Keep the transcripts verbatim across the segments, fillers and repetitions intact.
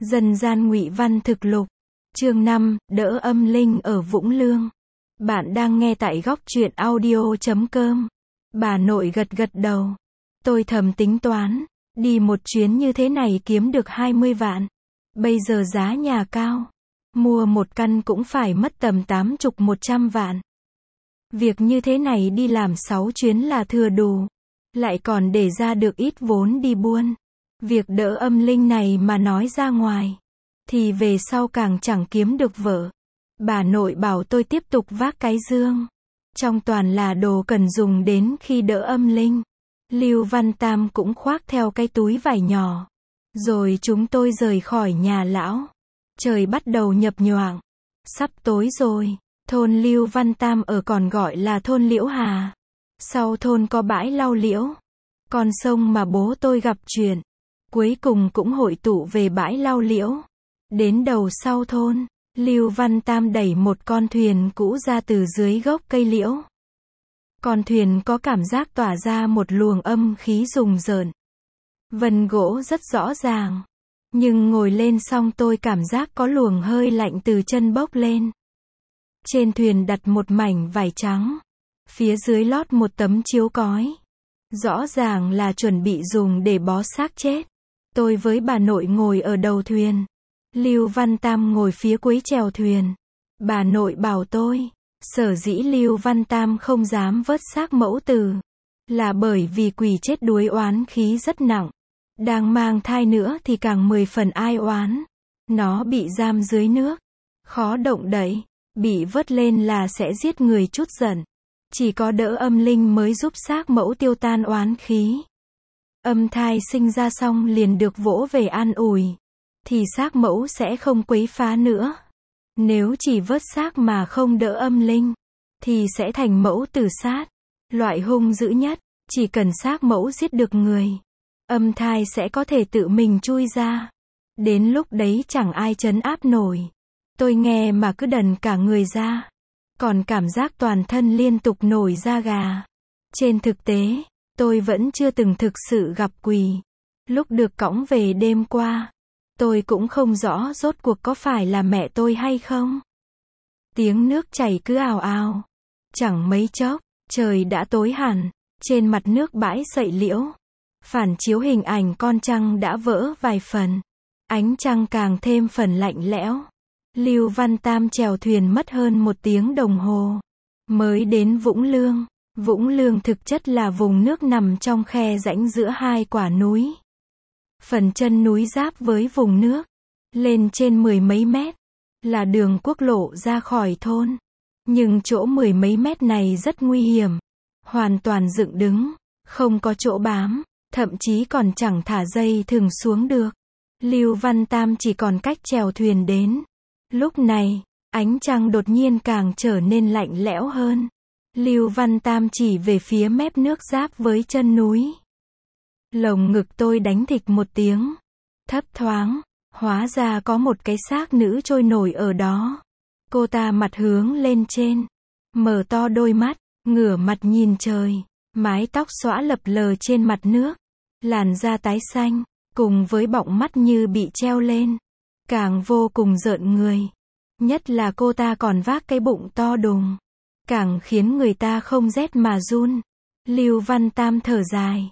Dân gian ngụy văn thực lục. Chương năm, đỡ âm linh ở Vũng Lương. Bạn đang nghe tại góc truyện audio chấm com. Bà nội gật gật đầu. Tôi thầm tính toán, đi một chuyến như thế này kiếm được hai mươi vạn. Bây giờ giá nhà cao, mua một căn cũng phải mất tầm tám chục một trăm vạn. Việc như thế này đi làm sáu chuyến là thừa đủ, lại còn để ra được ít vốn đi buôn. Việc đỡ âm linh này mà nói ra ngoài, thì về sau càng chẳng kiếm được vợ. Bà nội bảo tôi tiếp tục vác cái dương. Trong toàn là đồ cần dùng đến khi đỡ âm linh. Lưu Văn Tam cũng khoác theo cái túi vải nhỏ. Rồi chúng tôi rời khỏi nhà lão. Trời bắt đầu nhập nhoạng. Sắp tối rồi. Thôn Lưu Văn Tam ở còn gọi là thôn Liễu Hà. Sau thôn có bãi lau liễu. Con sông mà bố tôi gặp chuyện. Cuối cùng cũng hội tụ về bãi lau liễu. Đến đầu sau thôn, Lưu Văn Tam đẩy một con thuyền cũ ra từ dưới gốc cây liễu. Con thuyền có cảm giác tỏa ra một luồng âm khí rùng rợn. Vân gỗ rất rõ ràng. Nhưng ngồi lên xong tôi cảm giác có luồng hơi lạnh từ chân bốc lên. Trên thuyền đặt một mảnh vải trắng. Phía dưới lót một tấm chiếu cói. Rõ ràng là chuẩn bị dùng để bó xác chết. Tôi với bà nội ngồi ở đầu thuyền. Lưu Văn Tam ngồi phía cuối chèo thuyền. Bà nội bảo tôi, sở dĩ Lưu Văn Tam không dám vớt xác mẫu tử, là bởi vì quỷ chết đuối oán khí rất nặng. Đang mang thai nữa thì càng mười phần ai oán. Nó bị giam dưới nước, khó động đậy, bị vớt lên là sẽ giết người chút giận. Chỉ có đỡ âm linh mới giúp xác mẫu tiêu tan oán khí. Âm thai sinh ra xong liền được vỗ về an ủi, thì xác mẫu sẽ không quấy phá nữa. Nếu chỉ vớt xác mà không đỡ âm linh, thì sẽ thành mẫu tử sát. Loại hung dữ nhất, chỉ cần xác mẫu giết được người, âm thai sẽ có thể tự mình chui ra. Đến lúc đấy chẳng ai trấn áp nổi. Tôi nghe mà cứ đần cả người ra. Còn cảm giác toàn thân liên tục nổi da gà. Trên thực tế, tôi vẫn chưa từng thực sự gặp quỷ. Lúc được cõng về đêm qua, tôi cũng không rõ rốt cuộc có phải là mẹ tôi hay không. Tiếng nước chảy cứ ào ào. Chẳng mấy chốc, trời đã tối hẳn. Trên mặt nước bãi sậy liễu, phản chiếu hình ảnh con trăng đã vỡ vài phần. Ánh trăng càng thêm phần lạnh lẽo. Lưu Văn Tam chèo thuyền mất hơn một tiếng đồng hồ mới đến Vũng Lương. Vũng Lương thực chất là vùng nước nằm trong khe rãnh giữa hai quả núi. Phần chân núi giáp với vùng nước, lên trên mười mấy mét, là đường quốc lộ ra khỏi thôn. Nhưng chỗ mười mấy mét này rất nguy hiểm, hoàn toàn dựng đứng, không có chỗ bám, thậm chí còn chẳng thả dây thừng xuống được. Lưu Văn Tam chỉ còn cách chèo thuyền đến. Lúc này, ánh trăng đột nhiên càng trở nên lạnh lẽo hơn. Lưu Văn Tam chỉ về phía mép nước giáp với chân núi. Lồng ngực tôi đánh thịch một tiếng. Thấp thoáng, hóa ra có một cái xác nữ trôi nổi ở đó. Cô ta mặt hướng lên trên, mở to đôi mắt, ngửa mặt nhìn trời. Mái tóc xõa lập lờ trên mặt nước, làn da tái xanh, cùng với bọng mắt như bị treo lên, càng vô cùng rợn người. Nhất là cô ta còn vác cái bụng to đùng, càng khiến người ta không rét mà run. Lưu Văn Tam thở dài,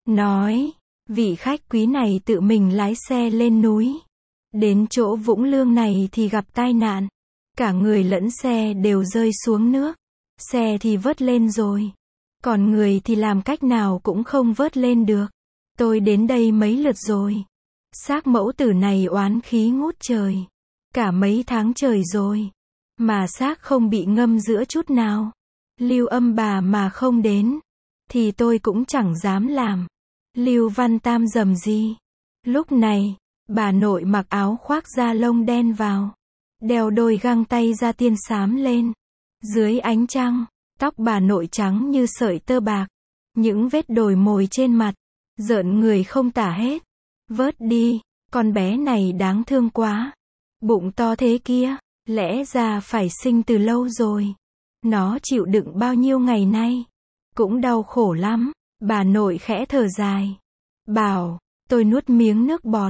nói, vị khách quý này tự mình lái xe lên núi. Đến chỗ Vũng Lương này thì gặp tai nạn. Cả người lẫn xe đều rơi xuống nước. Xe thì vớt lên rồi, còn người thì làm cách nào cũng không vớt lên được. Tôi đến đây mấy lượt rồi. Xác mẫu tử này oán khí ngút trời. Cả mấy tháng trời rồi, mà xác không bị ngâm giữa chút nào. Lưu âm bà mà không đến, thì tôi cũng chẳng dám làm. Lưu Văn Tam rầm gì. Lúc này, bà nội mặc áo khoác da lông đen vào, đeo đôi găng tay da tiên xám lên. Dưới ánh trăng, tóc bà nội trắng như sợi tơ bạc. Những vết đồi mồi trên mặt, rợn người không tả hết. Vớt đi, con bé này đáng thương quá. Bụng to thế kia, lẽ ra phải sinh từ lâu rồi. Nó chịu đựng bao nhiêu ngày nay, cũng đau khổ lắm. Bà nội khẽ thở dài, bảo, tôi nuốt miếng nước bọt.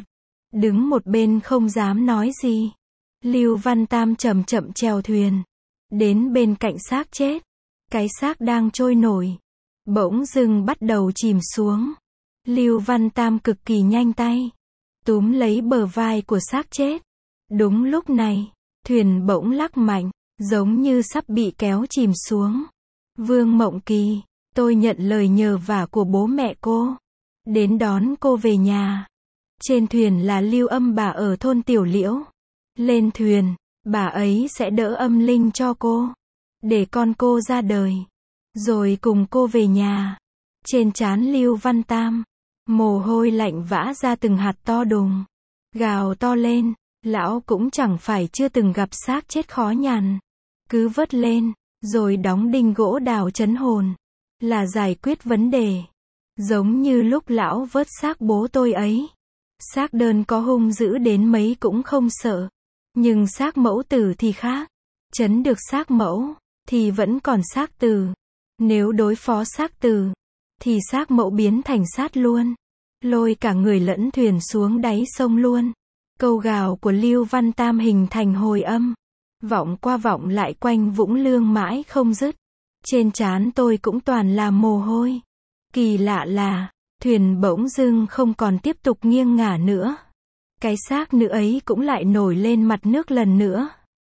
đứng một bên không dám nói gì. Lưu Văn Tam chậm chậm chèo thuyền, đến bên cạnh xác chết. Cái xác đang trôi nổi, bỗng dưng bắt đầu chìm xuống. Lưu Văn Tam cực kỳ nhanh tay, túm lấy bờ vai của xác chết. Đúng lúc này, thuyền bỗng lắc mạnh, giống như sắp bị kéo chìm xuống. Vương Mộng Kỳ, tôi nhận lời nhờ vả của bố mẹ cô, đến đón cô về nhà. Trên thuyền là Lưu Âm bà ở thôn Tiểu Liễu. Lên thuyền, bà ấy sẽ đỡ âm linh cho cô, để con cô ra đời, rồi cùng cô về nhà. Trên trán Lưu Văn Tam, mồ hôi lạnh vã ra từng hạt to đùng. Gào to lên, lão cũng chẳng phải chưa từng gặp xác chết khó nhằn. Cứ vớt lên, rồi đóng đinh gỗ đào chấn hồn, là giải quyết vấn đề. Giống như lúc lão vớt xác bố tôi ấy. Xác đơn có hung dữ đến mấy cũng không sợ. Nhưng xác mẫu tử thì khác. Chấn được xác mẫu, thì vẫn còn xác tử. Nếu đối phó xác tử, thì xác mẫu biến thành sát luôn. Lôi cả người lẫn thuyền xuống đáy sông luôn. Câu gào của Lưu Văn Tam hình thành hồi âm, vọng qua vọng lại quanh Vũng Lương mãi không dứt. Trên trán tôi cũng toàn là mồ hôi. Kỳ lạ là, thuyền bỗng dưng không còn tiếp tục nghiêng ngả nữa. Cái xác nữ ấy cũng lại nổi lên mặt nước lần nữa.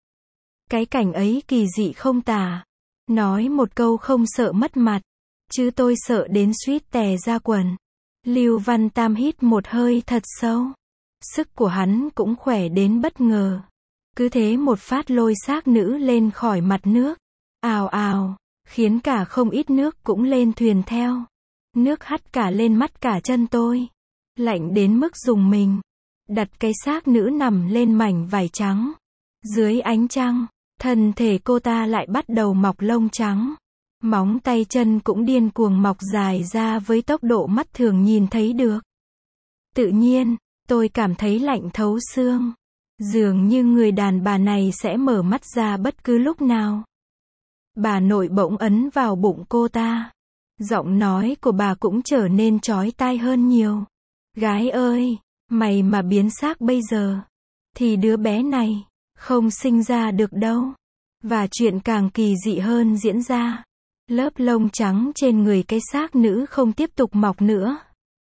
Cái cảnh ấy kỳ dị không tả. Nói một câu không sợ mất mặt, chứ tôi sợ đến suýt tè ra quần. Lưu Văn Tam hít một hơi thật sâu. Sức của hắn cũng khỏe đến bất ngờ. Cứ thế một phát lôi xác nữ lên khỏi mặt nước. Ào ào, khiến cả không ít nước cũng lên thuyền theo. Nước hắt cả lên mắt cả chân tôi. Lạnh đến mức rùng mình. Đặt cái xác nữ nằm lên mảnh vải trắng. Dưới ánh trăng, thân thể cô ta lại bắt đầu mọc lông trắng. Móng tay chân cũng điên cuồng mọc dài ra với tốc độ mắt thường nhìn thấy được. Tự nhiên, tôi cảm thấy lạnh thấu xương. Dường như người đàn bà này sẽ mở mắt ra bất cứ lúc nào. Bà nội bỗng ấn vào bụng cô ta. Giọng nói của bà cũng trở nên chói tai hơn nhiều. Gái ơi, mày mà biến xác bây giờ, thì đứa bé này không sinh ra được đâu. Và chuyện càng kỳ dị hơn diễn ra. Lớp lông trắng trên người cái xác nữ không tiếp tục mọc nữa.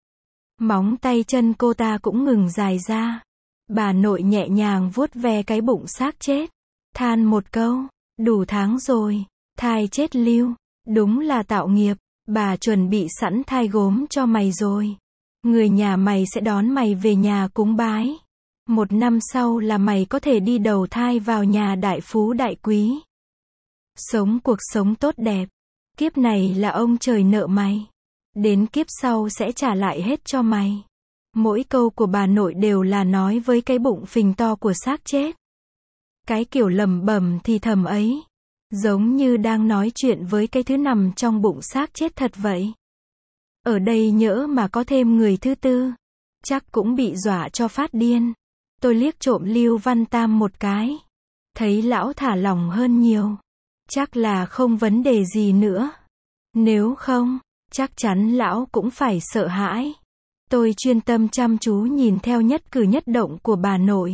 Móng tay chân cô ta cũng ngừng dài ra. Bà nội nhẹ nhàng vuốt ve cái bụng xác chết. Than một câu, đủ tháng rồi, thai chết Lưu, đúng là tạo nghiệp. Bà chuẩn bị sẵn thai gốm cho mày rồi. Người nhà mày sẽ đón mày về nhà cúng bái. Một năm sau là mày có thể đi đầu thai vào nhà đại phú đại quý. Sống cuộc sống tốt đẹp. Kiếp này là ông trời nợ mày. Đến kiếp sau sẽ trả lại hết cho mày. Mỗi câu của bà nội đều là nói với cái bụng phình to của xác chết. Cái kiểu lẩm bẩm thì thầm ấy, giống như đang nói chuyện với cái thứ nằm trong bụng xác chết thật vậy. Ở đây nhỡ mà có thêm người thứ tư, chắc cũng bị dọa cho phát điên. Tôi liếc trộm Lưu Văn Tam một cái. Thấy lão thả lỏng hơn nhiều. Chắc là không vấn đề gì nữa. Nếu không, chắc chắn lão cũng phải sợ hãi. Tôi chuyên tâm chăm chú nhìn theo nhất cử nhất động của bà nội.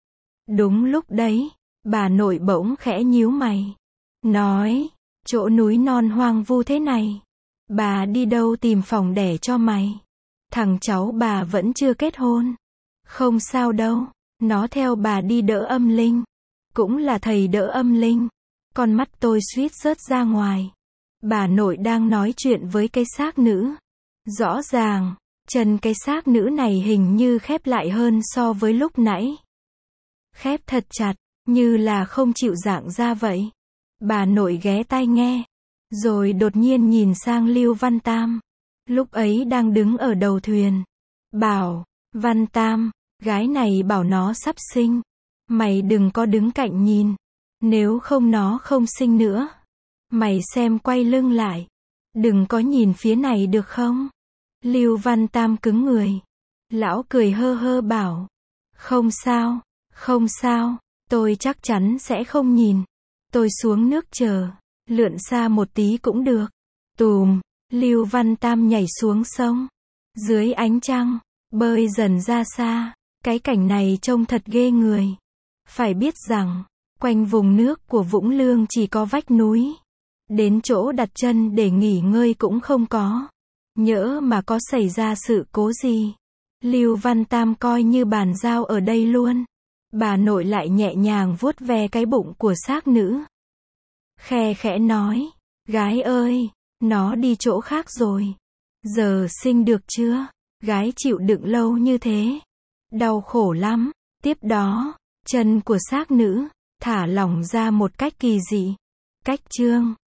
Đúng lúc đấy, bà nội bỗng khẽ nhíu mày. Nói, chỗ núi non hoang vu thế này, bà đi đâu tìm phòng đẻ cho mày? Thằng cháu bà vẫn chưa kết hôn. Không sao đâu, nó theo bà đi đỡ âm linh. Cũng là thầy đỡ âm linh. Con mắt tôi suýt rớt ra ngoài. Bà nội đang nói chuyện với cái xác nữ. Rõ ràng, chân cái xác nữ này hình như khép lại hơn so với lúc nãy. Khép thật chặt, như là không chịu giãng ra vậy. Bà nội ghé tai nghe, rồi đột nhiên nhìn sang Lưu Văn Tam. Lúc ấy đang đứng ở đầu thuyền. Bảo, Văn Tam, gái này bảo nó sắp sinh. Mày đừng có đứng cạnh nhìn. Nếu không nó không sinh nữa. Mày xem quay lưng lại. Đừng có nhìn phía này được không? Lưu Văn Tam cứng người. Lão cười hơ hơ bảo. Không sao, không sao, tôi chắc chắn sẽ không nhìn. Tôi xuống nước chờ, lượn xa một tí cũng được. Tùm, Lưu Văn Tam nhảy xuống sông. Dưới ánh trăng, bơi dần ra xa. Cái cảnh này trông thật ghê người. Phải biết rằng, quanh vùng nước của Vũng Lương chỉ có vách núi. Đến chỗ đặt chân để nghỉ ngơi cũng không có. Nhỡ mà có xảy ra sự cố gì, Lưu Văn Tam coi như bàn giao ở đây luôn. Bà nội lại nhẹ nhàng vuốt ve cái bụng của xác nữ. Khe khẽ nói, gái ơi, nó đi chỗ khác rồi. Giờ sinh được chưa? Gái chịu đựng lâu như thế. Đau khổ lắm. Tiếp đó, chân của xác nữ thả lỏng ra một cách kỳ dị. Cách chương